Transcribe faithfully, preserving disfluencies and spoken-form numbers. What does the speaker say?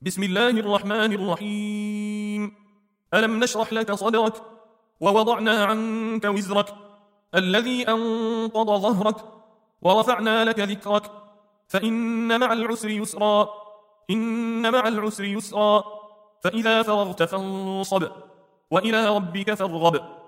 بسم الله الرحمن الرحيم. ألم نشرح لك صدرك ووضعنا عنك وزرك الذي أنقض ظهرك ورفعنا لك ذكرك فإن مع العسر يسرا إن مع العسر يسرا فإذا فرغت فانصب وإلى ربك فارغب.